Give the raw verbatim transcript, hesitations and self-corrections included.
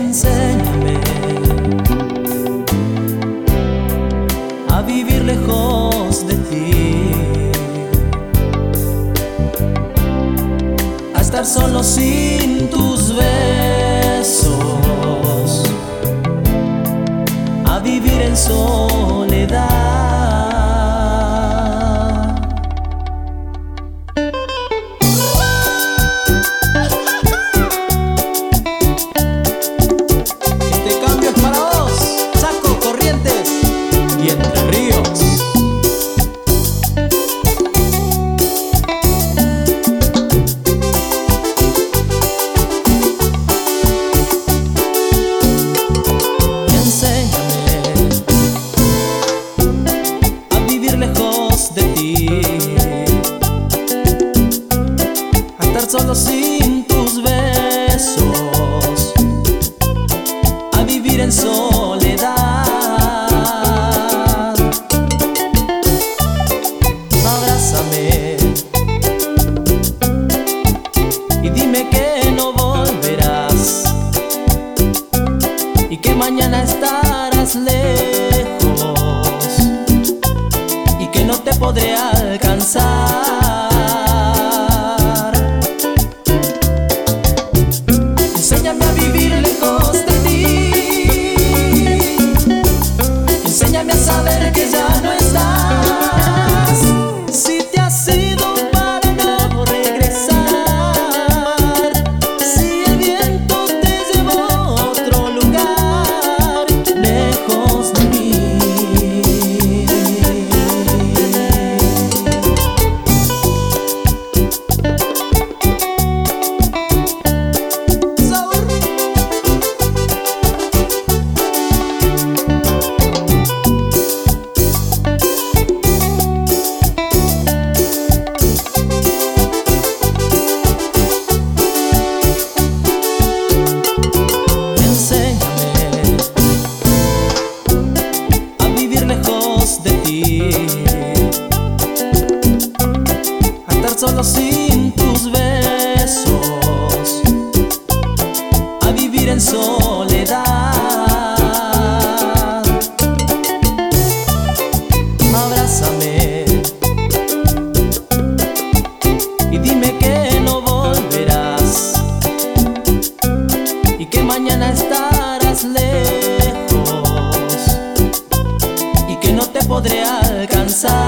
Enséñame a vivir lejos de ti, a estar solo sin tus besos, a vivir en soledad. Solo sin tus besos, a vivir en soledad. Abrázame y dime que no volverás y que mañana estarás lejos y que no te podré alcanzar. Enséñame a vivir lejos de ti, enséñame a saber que ya no estás. Si te has ido para no regresar, si el viento te llevó a otro lugar, lejos de mí. A estar solo sin tus besos, a vivir en soledad. Abrázame y dime que no volverás y que mañana estarás lejos y que no te podré alcanzar.